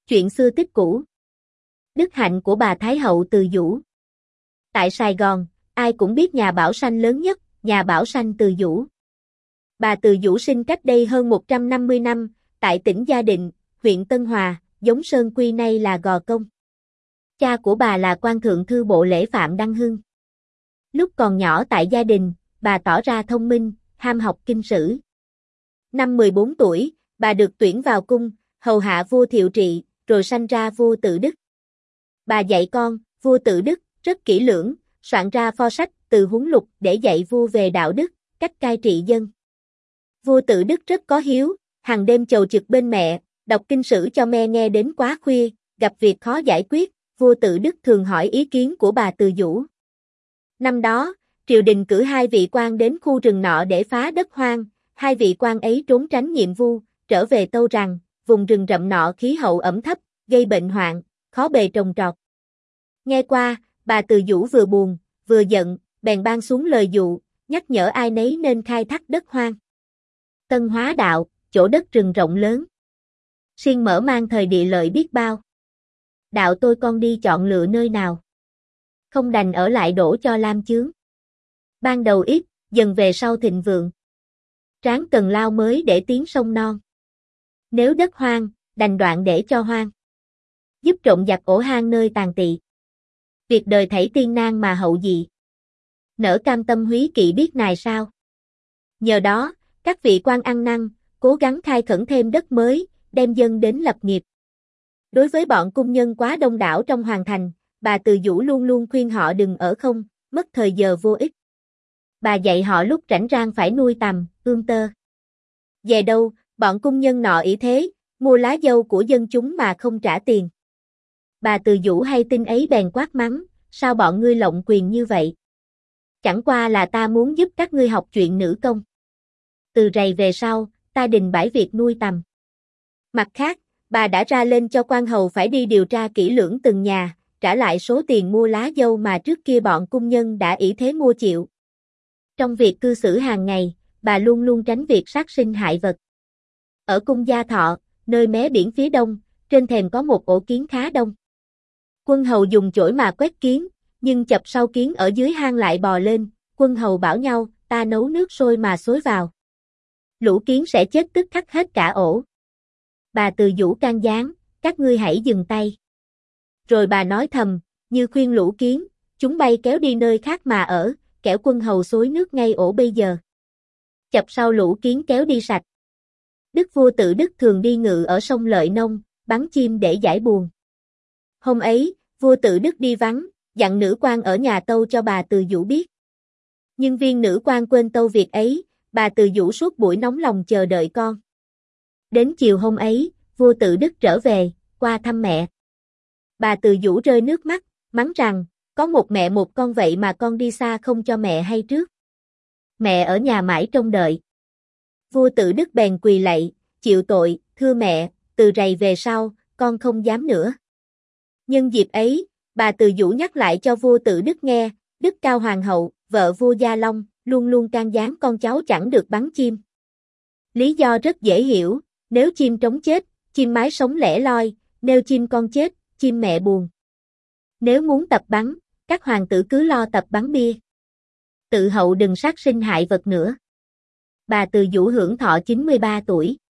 Chuyện xưa tích cũ. Đức hạnh của bà Thái hậu Từ Dũ. Tại Sài Gòn, ai cũng biết nhà Bảo Sanh lớn nhất, nhà Bảo Sanh Từ Dũ. Bà Từ Dũ sinh cách đây hơn 150 năm, tại tỉnh Gia Định, huyện Tân Hòa, Giống Sơn Quy nay là Gò Công. Cha của bà là quan thượng thư bộ lễ Phạm Đăng Hưng. Lúc còn nhỏ tại gia đình, bà tỏ ra thông minh, ham học kinh sử. Năm 14 tuổi, bà được tuyển vào cung, hầu hạ vua Thiệu Trị, rồi sanh ra vua Tự Đức. Bà dạy con, vua Tự Đức, rất kỹ lưỡng, soạn ra pho sách Từ Huấn Lục để dạy vua về đạo đức, cách cai trị dân. Vua Tự Đức rất có hiếu, hàng đêm chầu trực bên mẹ, đọc kinh sử cho me nghe đến quá khuya, gặp việc khó giải quyết, vua Tự Đức thường hỏi ý kiến của bà Từ Dũ. Năm đó, triều đình cử 2 vị quan đến khu rừng nọ để phá đất hoang, 2 vị quan ấy trốn tránh nhiệm vụ, trở về tâu rằng, vùng rừng rậm nọ khí hậu ẩm thấp, gây bệnh hoạn, khó bề trồng trọt. Nghe qua, bà Từ Dũ vừa buồn, vừa giận, bèn ban xuống lời dụ, nhắc nhở ai nấy nên khai thác đất hoang. Tân Hóa đạo, chỗ đất rừng rộng lớn. Siêng mở mang thời địa lợi biết bao. Đạo tôi con đi chọn lựa nơi nào. Không đành ở lại đổ cho lam chướng. Ban đầu ít, dần về sau thịnh vượng. Tráng cần lao mới để tiến sông non. Nếu đất hoang, đành đoạn để cho hoang. Giúp trộm giặc ổ hang nơi tàn tị. Việc đời thảy tiên nan mà hậu dị. Nỡ cam tâm húy kỵ biết nài sao. Nhờ đó, các vị quan ăn năn, cố gắng khai khẩn thêm đất mới, đem dân đến lập nghiệp. Đối với bọn cung nhân quá đông đảo trong hoàng thành, bà Từ Dũ luôn luôn khuyên họ đừng ở không, mất thời giờ vô ích. Bà dạy họ lúc rảnh rang phải nuôi tằm, ươm tơ. Về đâu, bọn cung nhân nọ ỷ thế, mua lá dâu của dân chúng mà không trả tiền. Bà Từ Dũ hay tin ấy bèn quát mắng, sao bọn ngươi lộng quyền như vậy? Chẳng qua là ta muốn giúp các ngươi học chuyện nữ công. Từ rày về sau, ta đình bãi việc nuôi tằm. Mặt khác, bà đã ra lên cho quan hầu phải đi điều tra kỹ lưỡng từng nhà, trả lại số tiền mua lá dâu mà trước kia bọn cung nhân đã ỷ thế mua chịu. Trong việc cư xử hàng ngày, bà luôn luôn tránh việc sát sinh hại vật. Ở cung Gia Thọ, nơi mé biển phía đông, trên thềm có một ổ kiến khá đông. Quân hầu dùng chổi mà quét kiến, nhưng chập sau kiến ở dưới hang lại bò lên, quân hầu bảo nhau, ta nấu nước sôi mà xối vào. Lũ kiến sẽ chết tức khắc hết cả ổ. Bà Từ Dũ can gián, các ngươi hãy dừng tay. Rồi bà nói thầm, như khuyên lũ kiến, chúng bay kéo đi nơi khác mà ở, kẻo quân hầu xối nước ngay ổ bây giờ. Chập sau lũ kiến kéo đi sạch. Đức vua Tự Đức thường đi ngự ở sông Lợi Nông, bắn chim để giải buồn. Hôm ấy, vua Tự Đức đi vắng, dặn nữ quan ở nhà tâu cho bà Từ Dũ biết. Nhưng viên nữ quan quên tâu việc ấy, bà Từ Dũ suốt buổi nóng lòng chờ đợi con. Đến chiều hôm ấy, vua Tự Đức trở về, qua thăm mẹ. Bà Từ Dũ rơi nước mắt, mắng rằng, có một mẹ một con vậy mà con đi xa không cho mẹ hay trước. Mẹ ở nhà mãi trông đợi. Vua Tự Đức bèn quỳ lạy, chịu tội, thưa mẹ, từ rày về sau, con không dám nữa. Nhân dịp ấy, bà Từ Dũ nhắc lại cho vua Tự Đức nghe, Đức Cao Hoàng hậu, vợ vua Gia Long, luôn luôn can gián con cháu chẳng được bắn chim. Lý do rất dễ hiểu, nếu chim trống chết, chim mái sống lẻ loi, nếu chim con chết, chim mẹ buồn. Nếu muốn tập bắn, các hoàng tử cứ lo tập bắn bia. Tự hậu đừng sát sinh hại vật nữa. Bà Từ Dũ hưởng thọ 93 tuổi.